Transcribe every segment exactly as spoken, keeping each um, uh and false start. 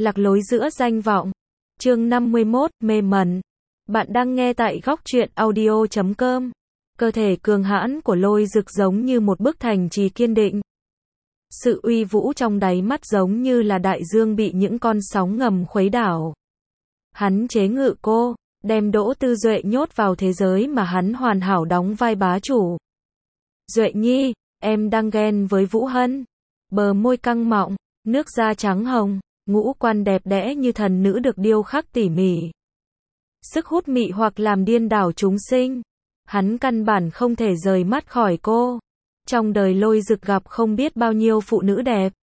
Lạc lối giữa danh vọng. Chương năm mươi mốt, mê mẩn. Bạn đang nghe tại góc truyện audio chấm com. Cơ thể cường hãn của Lôi Dực giống như một bức thành trì kiên định. Sự uy vũ trong đáy mắt giống như là đại dương bị những con sóng ngầm khuấy đảo. Hắn chế ngự cô, đem Đỗ Tư Duệ nhốt vào thế giới mà hắn hoàn hảo đóng vai bá chủ. Duệ nhi, em đang ghen với Vũ Hân. Bờ môi căng mọng, nước da trắng hồng, ngũ quan đẹp đẽ như thần nữ được điêu khắc tỉ mỉ. Sức hút mị hoặc làm điên đảo chúng sinh. Hắn căn bản không thể rời mắt khỏi cô. Trong đời Lôi Dực gặp không biết bao nhiêu phụ nữ đẹp.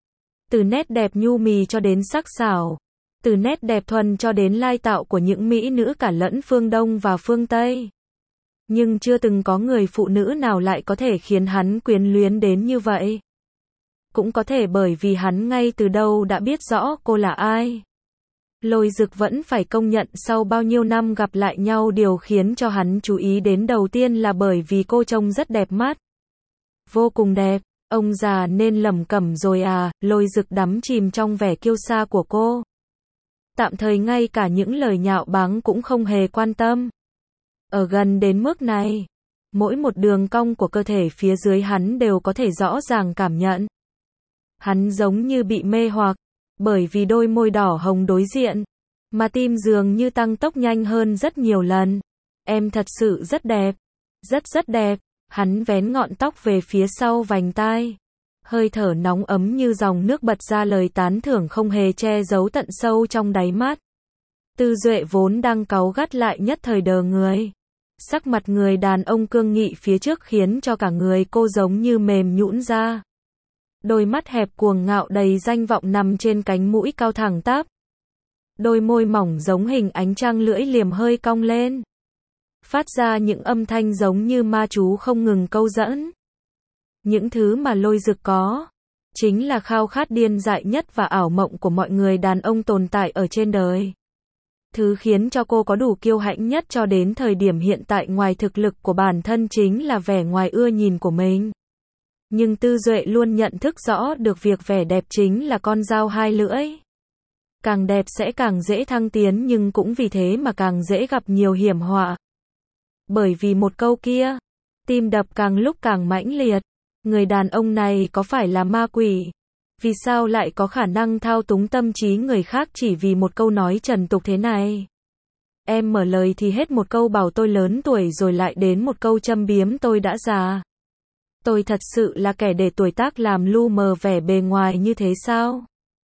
Từ nét đẹp nhu mì cho đến sắc sảo. Từ nét đẹp thuần cho đến lai tạo của những mỹ nữ cả lẫn phương Đông và phương Tây. Nhưng chưa từng có người phụ nữ nào lại có thể khiến hắn quyến luyến đến như vậy. Cũng có thể bởi vì hắn ngay từ đầu đã biết rõ cô là ai. Lôi Dực vẫn phải công nhận sau bao nhiêu năm gặp lại nhau điều khiến cho hắn chú ý đến đầu tiên là bởi vì cô trông rất đẹp mắt. Vô cùng đẹp, ông già nên lẩm cẩm rồi à, Lôi Dực đắm chìm trong vẻ kiêu sa của cô. Tạm thời ngay cả những lời nhạo báng cũng không hề quan tâm. Ở gần đến mức này, mỗi một đường cong của cơ thể phía dưới hắn đều có thể rõ ràng cảm nhận. Hắn giống như bị mê hoặc, bởi vì đôi môi đỏ hồng đối diện, mà tim dường như tăng tốc nhanh hơn rất nhiều lần. Em thật sự rất đẹp, rất rất đẹp. Hắn vén ngọn tóc về phía sau vành tai. Hơi thở nóng ấm như dòng nước bật ra lời tán thưởng không hề che giấu tận sâu trong đáy mắt. Tư Duệ vốn đang cáu gắt lại nhất thời đờ người. Sắc mặt người đàn ông cương nghị phía trước khiến cho cả người cô giống như mềm nhũn ra. Đôi mắt hẹp cuồng ngạo đầy danh vọng nằm trên cánh mũi cao thẳng tắp. Đôi môi mỏng giống hình ánh trăng lưỡi liềm hơi cong lên. Phát ra những âm thanh giống như ma chú không ngừng câu dẫn. Những thứ mà Lôi Dực có, chính là khao khát điên dại nhất và ảo mộng của mọi người đàn ông tồn tại ở trên đời. Thứ khiến cho cô có đủ kiêu hãnh nhất cho đến thời điểm hiện tại ngoài thực lực của bản thân chính là vẻ ngoài ưa nhìn của mình. Nhưng Tư Duệ luôn nhận thức rõ được việc vẻ đẹp chính là con dao hai lưỡi. Càng đẹp sẽ càng dễ thăng tiến nhưng cũng vì thế mà càng dễ gặp nhiều hiểm họa. Bởi vì một câu kia, tim đập càng lúc càng mãnh liệt. Người đàn ông này có phải là ma quỷ? Vì sao lại có khả năng thao túng tâm trí người khác chỉ vì một câu nói trần tục thế này? Em mở lời thì hết một câu bảo tôi lớn tuổi rồi lại đến một câu châm biếm tôi đã già. Tôi thật sự là kẻ để tuổi tác làm lu mờ vẻ bề ngoài như thế sao?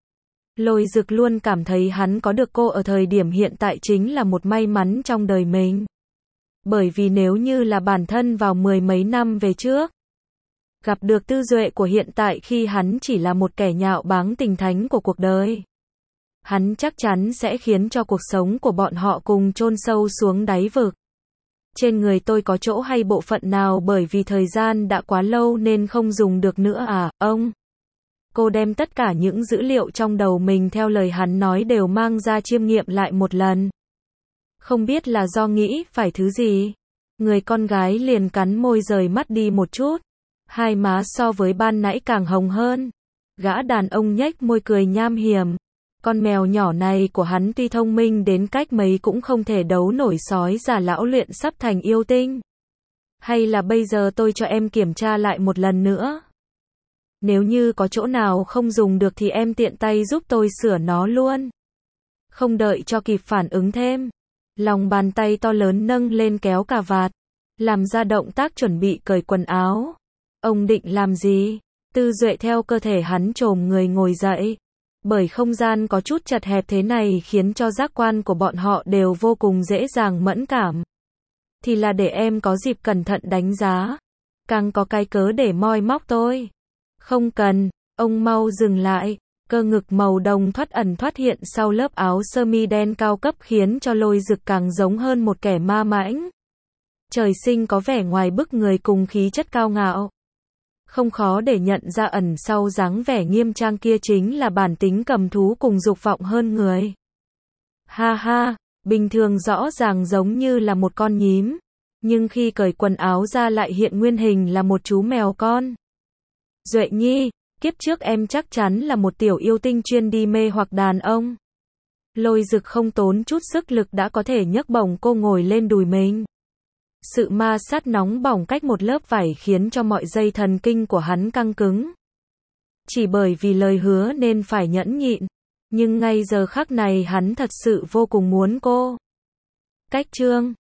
Lôi Dực luôn cảm thấy hắn có được cô ở thời điểm hiện tại chính là một may mắn trong đời mình. Bởi vì nếu như là bản thân vào mười mấy năm về trước, gặp được Tư Duệ của hiện tại khi hắn chỉ là một kẻ nhạo báng tình thánh của cuộc đời, hắn chắc chắn sẽ khiến cho cuộc sống của bọn họ cùng chôn sâu xuống đáy vực. Trên người tôi có chỗ hay bộ phận nào bởi vì thời gian đã quá lâu nên không dùng được nữa à, ông? Cô đem tất cả những dữ liệu trong đầu mình theo lời hắn nói đều mang ra chiêm nghiệm lại một lần. Không biết là do nghĩ phải thứ gì. Người con gái liền cắn môi rời mắt đi một chút. Hai má so với ban nãy càng hồng hơn. Gã đàn ông nhếch môi cười nham hiểm. Con mèo nhỏ này của hắn tuy thông minh đến cách mấy cũng không thể đấu nổi sói già lão luyện sắp thành yêu tinh. Hay là bây giờ tôi cho em kiểm tra lại một lần nữa. Nếu như có chỗ nào không dùng được thì em tiện tay giúp tôi sửa nó luôn. Không đợi cho kịp phản ứng thêm. Lòng bàn tay to lớn nâng lên kéo cà vạt. Làm ra động tác chuẩn bị cởi quần áo. Ông định làm gì? Tư Duệ theo cơ thể hắn chồm người ngồi dậy. Bởi không gian có chút chật hẹp thế này khiến cho giác quan của bọn họ đều vô cùng dễ dàng mẫn cảm. Thì là để em có dịp cẩn thận đánh giá. Càng có cái cớ để moi móc tôi. Không cần, ông mau dừng lại. Cơ ngực màu đồng thoát ẩn thoát hiện sau lớp áo sơ mi đen cao cấp khiến cho Lôi Dực càng giống hơn một kẻ ma mãnh. Trời sinh có vẻ ngoài bức người cùng khí chất cao ngạo. Không khó để nhận ra ẩn sau dáng vẻ nghiêm trang kia chính là bản tính cầm thú cùng dục vọng hơn người. Ha ha, bình thường rõ ràng giống như là một con nhím, nhưng khi cởi quần áo ra lại hiện nguyên hình là một chú mèo con. Duệ nhi, Kiếp trước em chắc chắn là một tiểu yêu tinh chuyên đi mê hoặc đàn ông. Lôi Dực không tốn chút sức lực đã có thể nhấc bổng cô ngồi lên đùi mình. Sự ma sát nóng bỏng cách một lớp vải khiến cho mọi dây thần kinh của hắn căng cứng. Chỉ bởi vì lời hứa nên phải nhẫn nhịn. Nhưng ngay giờ khắc này hắn thật sự vô cùng muốn cô. Cách chương